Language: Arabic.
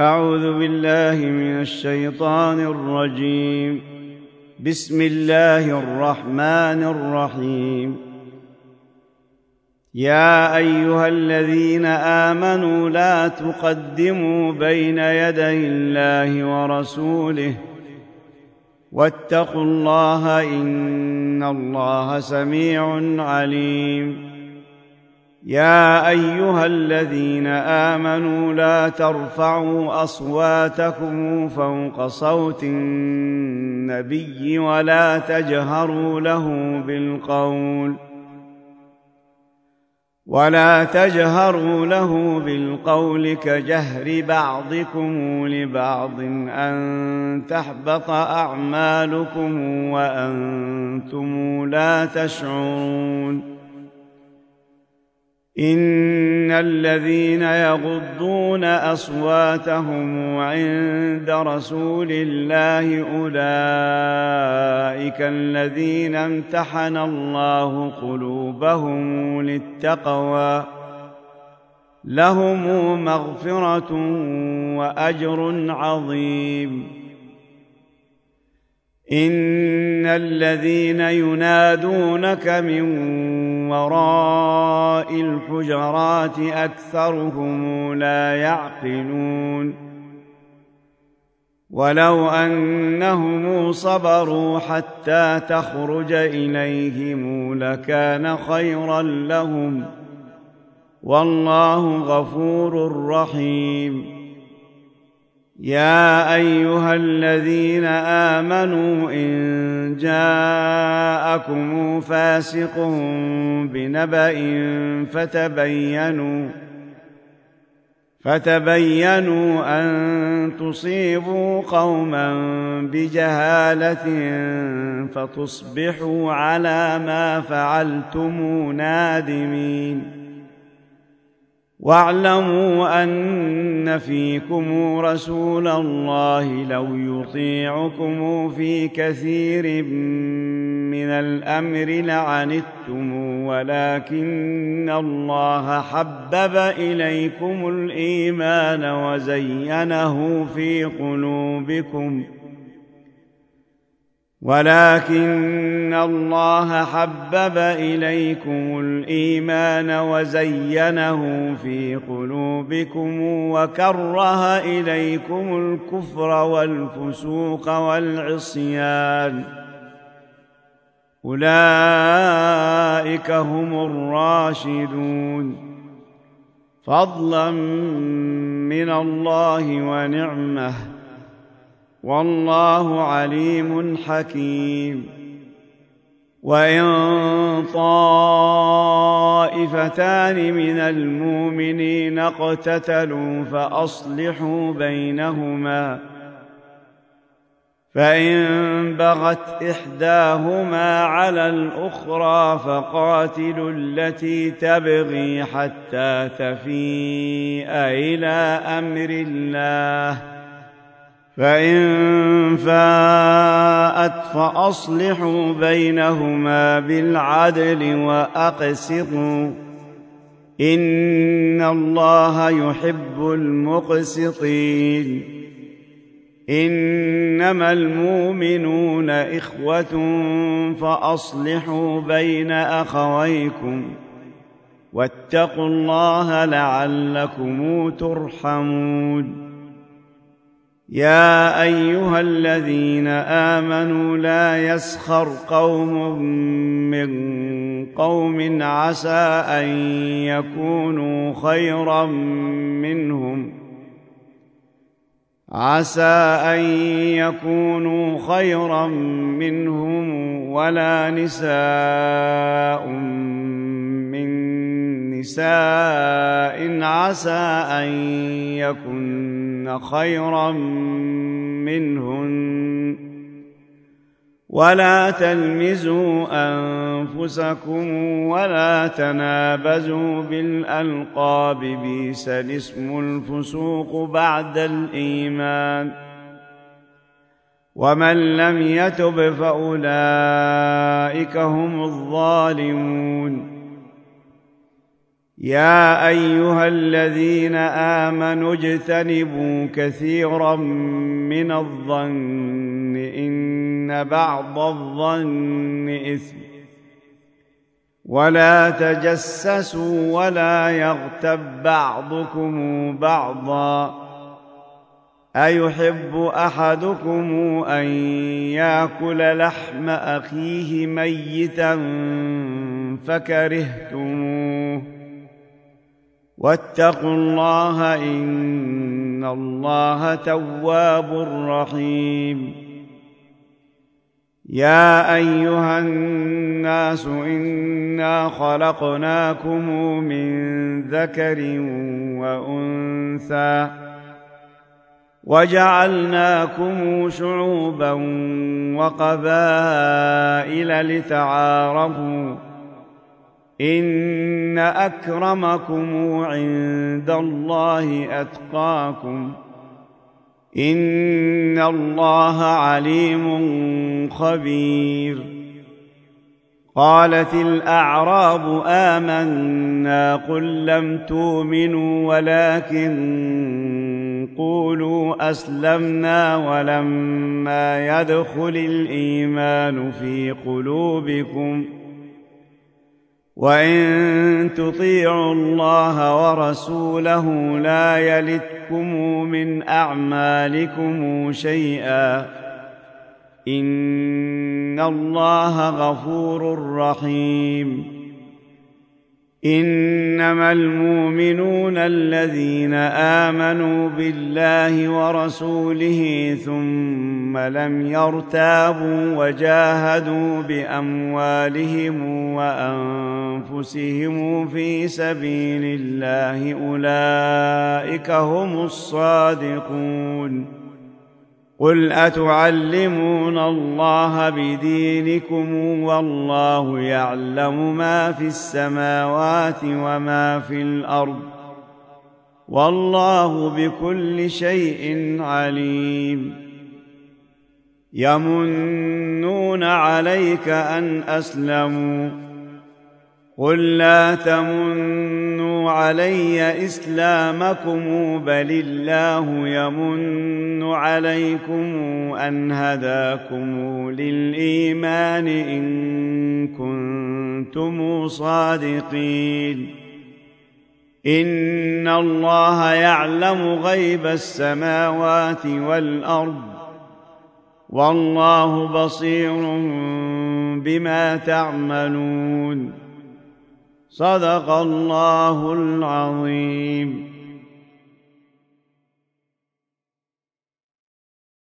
أعوذ بالله من الشيطان الرجيم. بسم الله الرحمن الرحيم. يا أيها الذين آمنوا لا تقدموا بين يدي الله ورسوله واتقوا الله إن الله سميع عليم. يا أيها الذين آمنوا لا ترفعوا أصواتكم فوق صوت النبي ولا تجهروا له بالقول كجهر بعضكم لبعض أن تحبط أعمالكم وأنتم لا تشعرون. إن الذين يغضون أصواتهم عند رسول الله أولئك الذين امتحن الله قلوبهم للتقوى لهم مغفرة وأجر عظيم. إن الذين ينادونك من وراء الحجرات أكثرهم لا يعقلون. ولو أنهم صبروا حتى تخرج إليهم لكان خيرا لهم والله غفور رحيم. يا أيها الذين آمنوا إن جاءكم فاسق بنبأ فتبينوا أن تصيبوا قوما بجهالة فتصبحوا على ما فعلتم نادمين. واعلموا أن فيكم رسول الله لو يطيعكم في كثير من الأمر لعنتم ولكن الله حبب إليكم الإيمان وزينه في قلوبكم وكره إليكم الكفر والفسوق والعصيان أولئك هم الراشدون فضلا من الله ونعمه والله عليم حكيم. وإن طائفتان من المؤمنين اقتتلوا فأصلحوا بينهما فإن بغت إحداهما على الأخرى فقاتلوا التي تبغي حتى تفيء إلى أمر الله فإن فاءت فأصلحوا بينهما بالعدل وأقسطوا إن الله يحب المقسطين. إنما المؤمنون إخوة فأصلحوا بين أخويكم واتقوا الله لعلكم ترحمون. يا أيها الذين آمنوا لا يسخر قوم من قوم عسى أن يكونوا خيرا منهم ولا نساء من نساء عسى أن يكن خيرا منهن ولا تلمزوا أنفسكم ولا تنابزوا بالألقاب بئس الاسم الفسوق بعد الإيمان ومن لم يتب فأولئك هم الظالمون. يا أيها الذين آمنوا اجتنبوا كثيرا من الظن إن بعض الظن إثم ولا تجسسوا ولا يغتب بعضكم بعضا أيحب أحدكم أن يأكل لحم أخيه ميتا فكرهتموه واتقوا الله إن الله تواب رحيم يا أيها الناس إنا خلقناكم من ذكر وأنثى وجعلناكم شعوبا وقبائل لتعارفوا إن أكرمكم عند الله أتقاكم إن الله عليم خبير قالت الأعراب آمنا قل لم تؤمنوا ولكن قولوا أسلمنا ولما يدخل الإيمان في قلوبكم وإن تطيعوا الله ورسوله لا يلتكم من أعمالكم شيئا إن الله غفور رحيم إنما المؤمنون الذين آمنوا بالله ورسوله ثم لم يرتابوا وجاهدوا بأموالهم وأنفسهم في سبيل الله أولئك هم الصادقون قل أتعلمون الله بدينكم والله يعلم ما في السماوات وما في الأرض والله بكل شيء عليم يمنون عليك أن أسلموا قل لا تمنوا علي إسلامكم بل الله يمن عليكم أن هداكم للإيمان إن كنتم صادقين إن الله يعلم غيب السماوات والأرض والله بصير بما تعملون صدق الله العظيم.